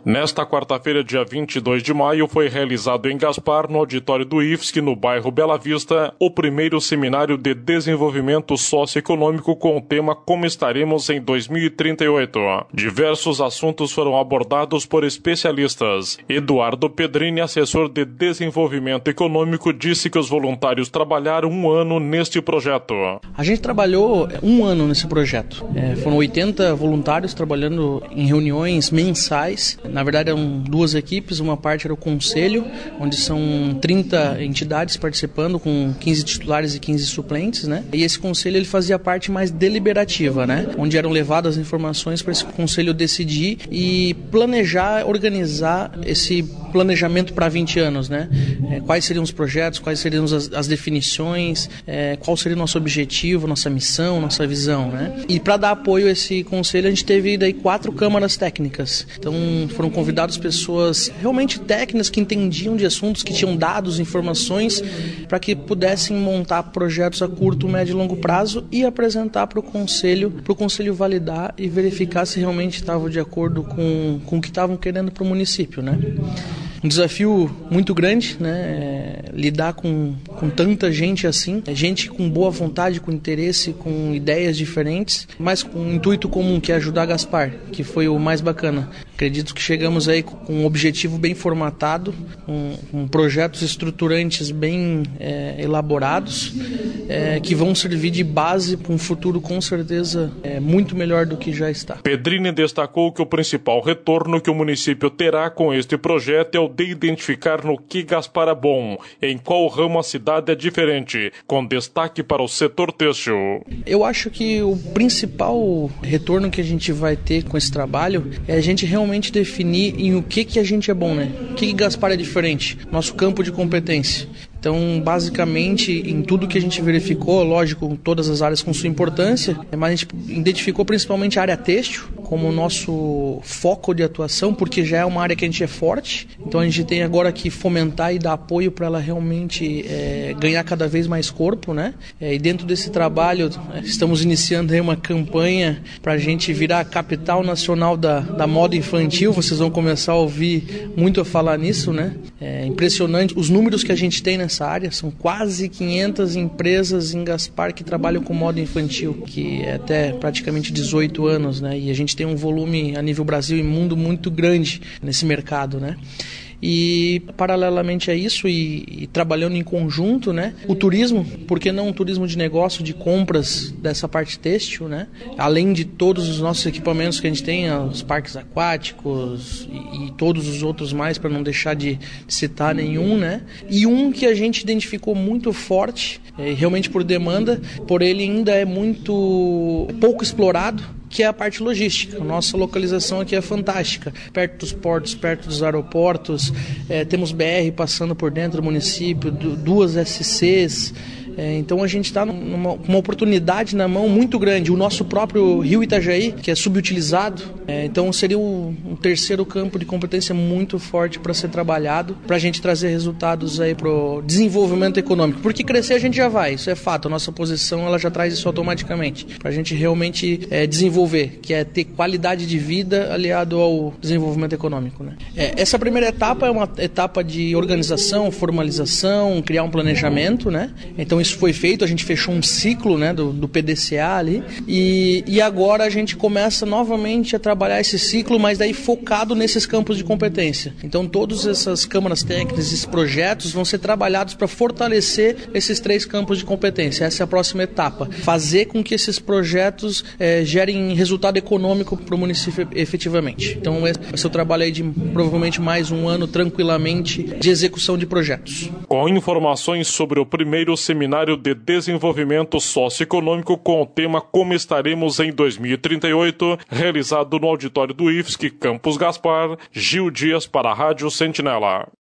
Nesta quarta-feira, dia 22 de maio, foi realizado em Gaspar, no auditório do IFSC, no bairro Bela Vista, o primeiro seminário de desenvolvimento socioeconômico com o tema Como Estaremos em 2038. Diversos assuntos foram abordados por especialistas. Eduardo Pedrini, assessor de desenvolvimento econômico, disse que os voluntários trabalharam 1 ano neste projeto. A gente trabalhou 1 ano nesse projeto. Foram 80 voluntários trabalhando em reuniões mensais. Na verdade, eram 2 equipes, uma parte era o conselho, onde são 30 entidades participando, com 15 titulares e 15 suplentes, né? E esse conselho ele fazia a parte mais deliberativa, né? Onde eram levadas as informações para esse conselho decidir e planejar, organizar esse planejamento para 20 anos, né? Quais seriam os projetos, quais seriam as definições, qual seria o nosso objetivo, nossa missão, nossa visão, né? E para dar apoio a esse conselho, a gente teve daí 4 câmaras técnicas. Então, foram convidadas pessoas realmente técnicas que entendiam de assuntos, que tinham dados, informações, para que pudessem montar projetos a curto, médio e longo prazo e apresentar para o conselho validar e verificar se realmente estavam de acordo com o que estavam querendo para o município, né? Um desafio muito grande, né? Lidar com tanta gente assim, gente com boa vontade, com interesse, com ideias diferentes, mas com um intuito comum, que é ajudar Gaspar, que foi o mais bacana. Acredito que chegamos aí com um objetivo bem formatado, com projetos estruturantes bem elaborados, que vão servir de base para um futuro com certeza muito melhor do que já está. Pedrini destacou que o principal retorno que o município terá com este projeto é o de identificar no que Gaspar é bom, em qual ramo a cidade é diferente, com destaque para o setor têxtil. Eu acho que o principal retorno que a gente vai ter com esse trabalho é a gente realmente definir em o que a gente é bom, né? O que Gaspar é diferente, nosso campo de competência. Então, basicamente, em tudo que a gente verificou, lógico, todas as áreas com sua importância, mas a gente identificou principalmente a área têxtil como o nosso foco de atuação, porque já é uma área que a gente é forte. Então, a gente tem agora que fomentar e dar apoio para ela realmente ganhar cada vez mais corpo, né? E dentro desse trabalho, estamos iniciando aí uma campanha para a gente virar a capital nacional da moda infantil. Vocês vão começar a ouvir muito a falar nisso, né? É impressionante os números que a gente tem nessa área, são quase 500 empresas em Gaspar que trabalham com moda infantil, que é até praticamente 18 anos, né? E a gente tem um volume a nível Brasil e mundo muito grande nesse mercado, né? E paralelamente a isso e trabalhando em conjunto, né, o turismo, por que não um turismo de negócio, de compras dessa parte têxtil, né, além de todos os nossos equipamentos que a gente tem, os parques aquáticos e todos os outros mais, para não deixar de citar nenhum, né, e um que a gente identificou muito forte, realmente por demanda, por ele ainda é muito pouco explorado, que é a parte logística. A nossa localização aqui é fantástica, perto dos portos, perto dos aeroportos, temos BR passando por dentro do município, 2 SCs, então a gente está numa oportunidade na mão muito grande. O nosso próprio Rio Itajaí, que é subutilizado, então seria um terceiro campo de competência muito forte para ser trabalhado, para a gente trazer resultados aí para o desenvolvimento econômico, porque crescer a gente já vai, isso é fato, a nossa posição ela já traz isso automaticamente, para a gente realmente desenvolver, que é ter qualidade de vida aliado ao desenvolvimento econômico, né? Essa primeira etapa é uma etapa de organização, formalização, criar um planejamento, né? Então isso foi feito, a gente fechou um ciclo, né, do PDCA ali, e agora a gente começa novamente a trabalhar esse ciclo, mas daí focado nesses campos de competência. Então todas essas câmaras técnicas, esses projetos vão ser trabalhados para fortalecer esses 3 campos de competência. Essa é a próxima etapa, fazer com que esses projetos gerem resultado econômico para o município efetivamente. Então esse é o trabalho aí de provavelmente mais 1 ano tranquilamente de execução de projetos. Com informações sobre o primeiro seminário de desenvolvimento socioeconômico com o tema Como Estaremos em 2038, realizado no auditório do IFSC, Campus Gaspar, Gil Dias para a Rádio Sentinela.